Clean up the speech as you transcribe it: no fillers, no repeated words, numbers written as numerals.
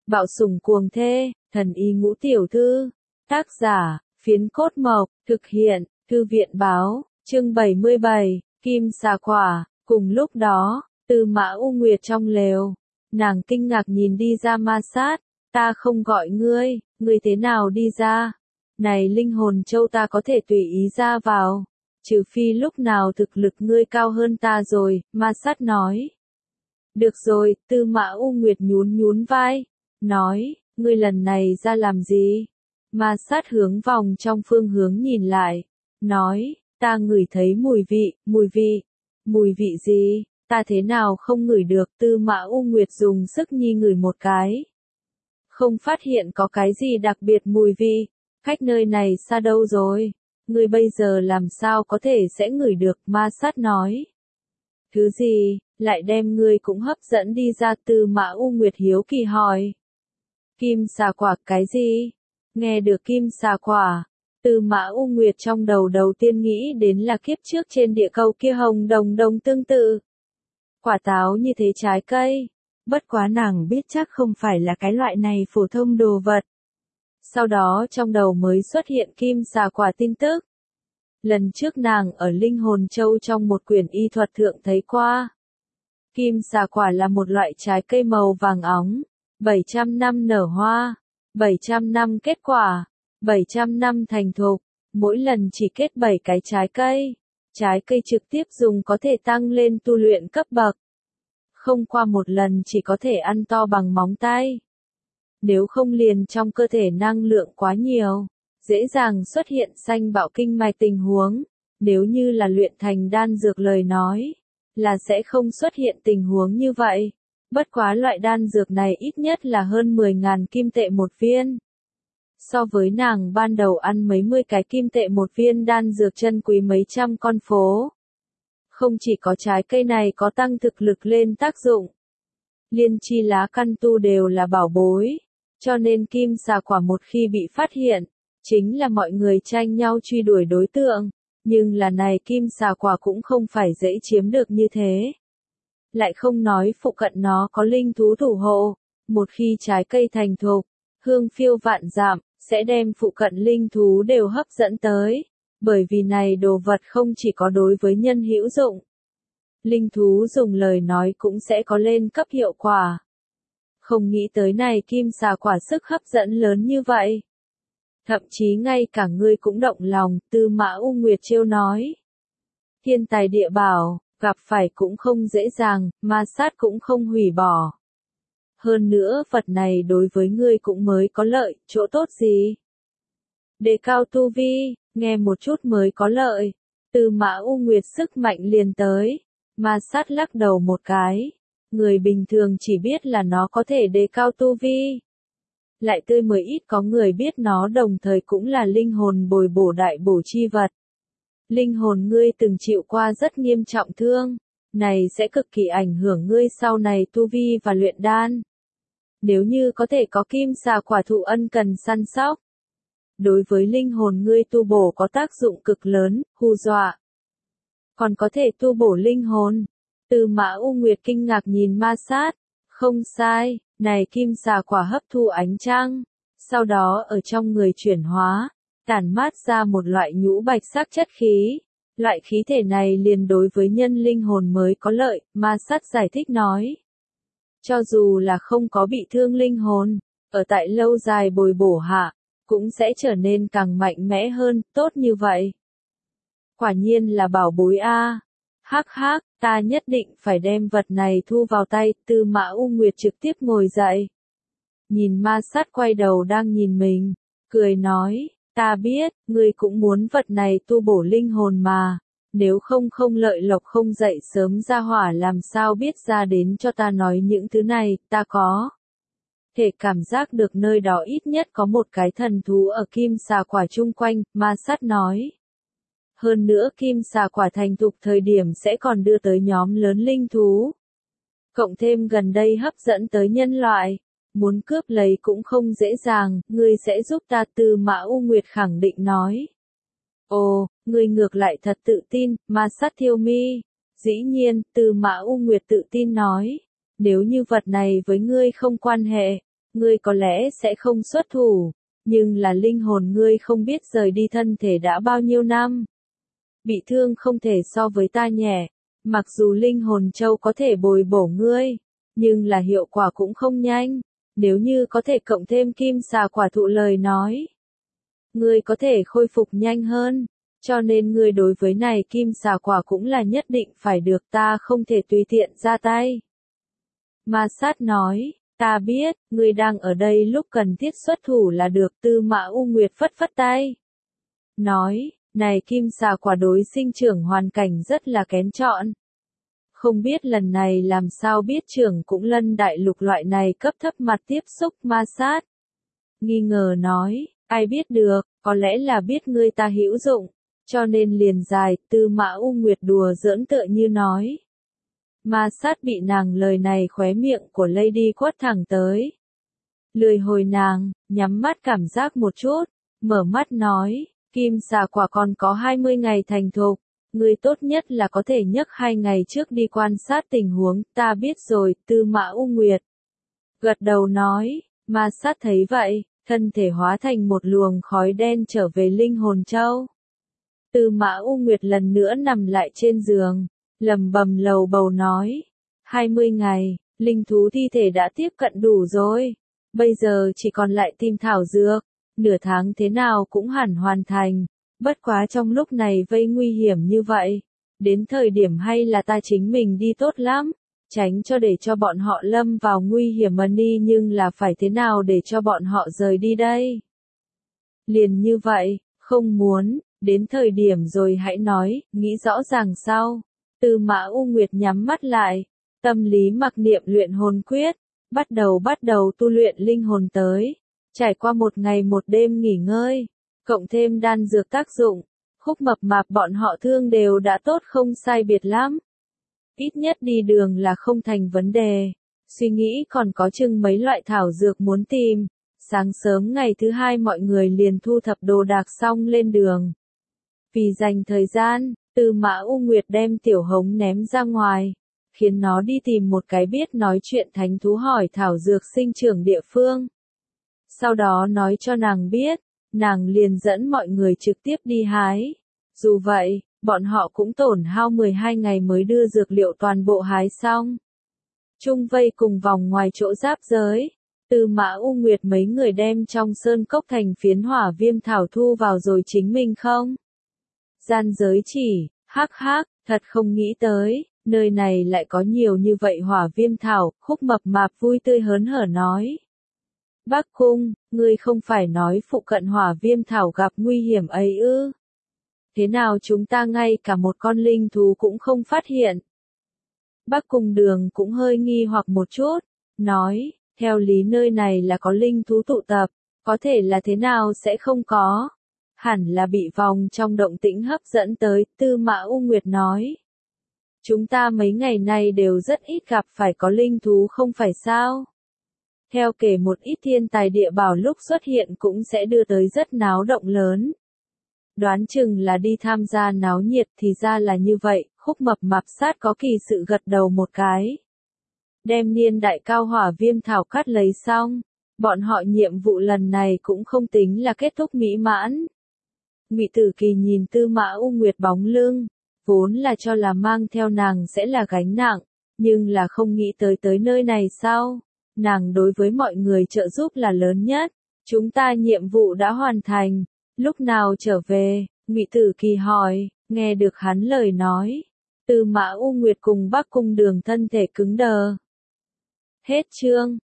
Bạo sủng cuồng thê, thần y ngũ tiểu thư. Tác giả, Phiến Cốt Mộc, thực hiện, Thư viện báo, chương 77, Kim xà quả. Cùng lúc đó, Tư Mã U Nguyệt trong lều, nàng kinh ngạc nhìn đi ra Ma Sát, ta không gọi ngươi, ngươi thế nào đi ra? Này linh hồn châu ta có thể tùy ý ra vào, trừ phi lúc nào thực lực ngươi cao hơn ta rồi, Ma Sát nói. Được rồi, Tư Mã U Nguyệt nhún nhún vai, nói, ngươi lần này ra làm gì? Ma Sát hướng vòng trong phương hướng nhìn lại, nói, ta ngửi thấy mùi vị gì, ta thế nào không ngửi được? Tư Mã U Nguyệt dùng sức nhi ngửi một cái. Không phát hiện có cái gì đặc biệt mùi vị, cách nơi này xa đâu rồi? Ngươi bây giờ làm sao có thể sẽ ngửi được? Ma Sát nói. Thứ gì, lại đem ngươi cũng hấp dẫn đi ra? Tư Mã U Nguyệt hiếu kỳ hỏi. Kim xà quả. Cái gì? Nghe được kim xà quả, Tư Mã U Nguyệt trong đầu tiên nghĩ đến là kiếp trước trên địa cầu kia hồng đồng đồng tương tự. Quả táo như thế trái cây. Bất quá nàng biết chắc không phải là cái loại này phổ thông đồ vật. Sau đó trong đầu mới xuất hiện kim xà quả tin tức. Lần trước nàng ở Linh Hồn Châu trong một quyển y thuật thượng thấy qua. Kim xà quả là một loại trái cây màu vàng óng, 700 năm nở hoa, 700 năm kết quả, 700 năm thành thục, mỗi lần chỉ kết 7 cái trái cây. Trái cây trực tiếp dùng có thể tăng lên tu luyện cấp bậc. Không qua một lần chỉ có thể ăn to bằng móng tay. Nếu không liền trong cơ thể năng lượng quá nhiều, dễ dàng xuất hiện sanh bạo kinh mạch tình huống. Nếu như là luyện thành đan dược lời nói, là sẽ không xuất hiện tình huống như vậy. Bất quá loại đan dược này ít nhất là hơn 10.000 kim tệ một viên. So với nàng ban đầu ăn mấy mươi cái kim tệ một viên đan dược chân quý mấy trăm con phố. Không chỉ có trái cây này có tăng thực lực lên tác dụng. Liên chi lá căn tu đều là bảo bối. Cho nên kim xà quả một khi bị phát hiện, chính là mọi người tranh nhau truy đuổi đối tượng. Nhưng là này kim xà quả cũng không phải dễ chiếm được như thế. Lại không nói phụ cận nó có linh thú thủ hộ. Một khi trái cây thành thục, hương phiêu vạn dặm, sẽ đem phụ cận linh thú đều hấp dẫn tới. Bởi vì này đồ vật không chỉ có đối với nhân hữu dụng. Linh thú dùng lời nói cũng sẽ có lên cấp hiệu quả. Không nghĩ tới này kim xà quả sức hấp dẫn lớn như vậy. Thậm chí ngay cả ngươi cũng động lòng, Tư Mã U Nguyệt trêu nói. Thiên tài địa bảo, gặp phải cũng không dễ dàng, Ma Sát cũng không hủy bỏ. Hơn nữa vật này đối với ngươi cũng mới có lợi, chỗ tốt gì? Đề cao tu vi, nghe một chút mới có lợi. Tư Mã U Nguyệt sức mạnh liền tới. Ma Sát lắc đầu một cái. Người bình thường chỉ biết là nó có thể đề cao tu vi. Lại tươi mới ít có người biết nó đồng thời cũng là linh hồn bồi bổ đại bổ chi vật. Linh hồn ngươi từng chịu qua rất nghiêm trọng thương. Này sẽ cực kỳ ảnh hưởng ngươi sau này tu vi và luyện đan. Nếu như có thể có kim xà quả thụ ân cần săn sóc. Đối với linh hồn ngươi tu bổ có tác dụng cực lớn, hù dọa. Còn có thể tu bổ linh hồn. Tư Mã U Nguyệt kinh ngạc nhìn Ma Sát. Không sai, này kim xà quả hấp thu ánh trăng. Sau đó ở trong người chuyển hóa, tản mát ra một loại nhũ bạch sắc chất khí. Loại khí thể này liền đối với nhân linh hồn mới có lợi, Ma Sát giải thích nói. Cho dù là không có bị thương linh hồn, ở tại lâu dài bồi bổ hạ, cũng sẽ trở nên càng mạnh mẽ hơn, tốt như vậy. Quả nhiên là bảo bối a. Hắc hắc, ta nhất định phải đem vật này thu vào tay. Tư Mã U Nguyệt trực tiếp ngồi dậy. Nhìn Ma Sát quay đầu đang nhìn mình, cười nói, ta biết, ngươi cũng muốn vật này tu bổ linh hồn mà. Nếu không lợi lộc không dậy sớm ra hỏa làm sao biết ra đến cho ta nói những thứ này, ta có thể cảm giác được nơi đó ít nhất có một cái thần thú ở kim xà quả chung quanh, Ma Sát nói. Hơn nữa kim xà quả thành thục thời điểm sẽ còn đưa tới nhóm lớn linh thú. Cộng thêm gần đây hấp dẫn tới nhân loại. Muốn cướp lấy cũng không dễ dàng, ngươi sẽ giúp ta. Tư Mã U Nguyệt khẳng định nói. Ồ, ngươi ngược lại thật tự tin, Ma Sát thiêu mi. Dĩ nhiên, Tư Mã U Nguyệt tự tin nói. Nếu như vật này với ngươi không quan hệ, ngươi có lẽ sẽ không xuất thủ, nhưng là linh hồn ngươi không biết rời đi thân thể đã bao nhiêu năm. Bị thương không thể so với ta nhẹ, mặc dù linh hồn châu có thể bồi bổ ngươi, nhưng là hiệu quả cũng không nhanh, nếu như có thể cộng thêm kim xà quả thụ lời nói. Ngươi có thể khôi phục nhanh hơn, cho nên ngươi đối với này kim xà quả cũng là nhất định phải được, ta không thể tùy tiện ra tay. Ma sát nói, ta biết, ngươi đang ở đây lúc cần thiết xuất thủ là được. Tư Mã U Nguyệt phất phất tay. Nói, này kim xà quả đối sinh trưởng hoàn cảnh rất là kén chọn. Không biết lần này làm sao biết trưởng cũng lân đại lục loại này cấp thấp mặt tiếp xúc ma sát. Nghi ngờ nói, ai biết được, có lẽ là biết ngươi ta hữu dụng, cho nên liền dài. Tư Mã U Nguyệt đùa giỡn tựa như nói. Ma sát bị nàng lời này khóe miệng của Lady quất thẳng tới. Lười hồi nàng, nhắm mắt cảm giác một chút, mở mắt nói, kim xà quả còn có 20 ngày thành thục, ngươi tốt nhất là có thể nhấc 2 ngày trước đi quan sát tình huống. Ta biết rồi. Tư Mã U Nguyệt gật đầu nói. Ma sát thấy vậy, thân thể hóa thành một luồng khói đen trở về linh hồn châu. Tư Mã U Nguyệt lần nữa nằm lại trên giường, lầm bầm lầu bầu nói, 20 ngày, linh thú thi thể đã tiếp cận đủ rồi, bây giờ chỉ còn lại tìm thảo dược, nửa tháng thế nào cũng hẳn hoàn thành, bất quá trong lúc này vây nguy hiểm như vậy, đến thời điểm hay là ta chính mình đi tốt lắm, tránh cho để cho bọn họ lâm vào nguy hiểm mà đi, nhưng là phải thế nào để cho bọn họ rời đi đây? Liền như vậy, không muốn, đến thời điểm rồi hãy nói, nghĩ rõ ràng sau. Tư Mã U Nguyệt nhắm mắt lại, tâm lý mặc niệm luyện hồn quyết, bắt đầu tu luyện linh hồn tới. Trải qua một ngày một đêm nghỉ ngơi, cộng thêm đan dược tác dụng, Khúc Mập Mạp bọn họ thương đều đã tốt không sai biệt lắm. Ít nhất đi đường là không thành vấn đề, suy nghĩ còn có chừng mấy loại thảo dược muốn tìm. Sáng sớm ngày thứ hai mọi người liền thu thập đồ đạc xong lên đường. Vì dành thời gian, Tư Mã U Nguyệt đem Tiểu Hống ném ra ngoài, khiến nó đi tìm một cái biết nói chuyện thánh thú hỏi thảo dược sinh trưởng địa phương. Sau đó nói cho nàng biết, nàng liền dẫn mọi người trực tiếp đi hái. Dù vậy, bọn họ cũng tổn hao 12 ngày mới đưa dược liệu toàn bộ hái xong. Chung vây cùng vòng ngoài chỗ giáp giới, Tư Mã U Nguyệt mấy người đem trong sơn cốc thành phiến hỏa viêm thảo thu vào rồi chính mình không? Gian giới chỉ, hắc hắc, thật không nghĩ tới, nơi này lại có nhiều như vậy hỏa viêm thảo. Khúc Mập Mạp vui tươi hớn hở nói. Bắc Cung, ngươi không phải nói phụ cận hỏa viêm thảo gặp nguy hiểm ấy ư? Thế nào chúng ta ngay cả một con linh thú cũng không phát hiện? Bắc Cung Đường cũng hơi nghi hoặc một chút, nói, theo lý nơi này là có linh thú tụ tập, có thể là thế nào sẽ không có? Hẳn là bị vòng trong động tĩnh hấp dẫn tới. Tư Mã U Nguyệt nói. Chúng ta mấy ngày nay đều rất ít gặp phải có linh thú không phải sao? Theo kể một ít thiên tài địa bảo lúc xuất hiện cũng sẽ đưa tới rất náo động lớn. Đoán chừng là đi tham gia náo nhiệt, thì ra là như vậy. Khúc Mập Mạp sát có kỳ sự gật đầu một cái. Đem niên đại cao hỏa viêm thảo cắt lấy xong, bọn họ nhiệm vụ lần này cũng không tính là kết thúc mỹ mãn. Ngụy Tử Kỳ nhìn Tư Mã U Nguyệt bóng lưng, vốn là cho là mang theo nàng sẽ là gánh nặng, nhưng là không nghĩ tới nơi này sao? Nàng đối với mọi người trợ giúp là lớn nhất. Chúng ta nhiệm vụ đã hoàn thành, lúc nào trở về? Ngụy Tử Kỳ hỏi. Nghe được hắn lời nói, Tư Mã U Nguyệt cùng Bắc Cung Đường thân thể cứng đờ. Hết chương.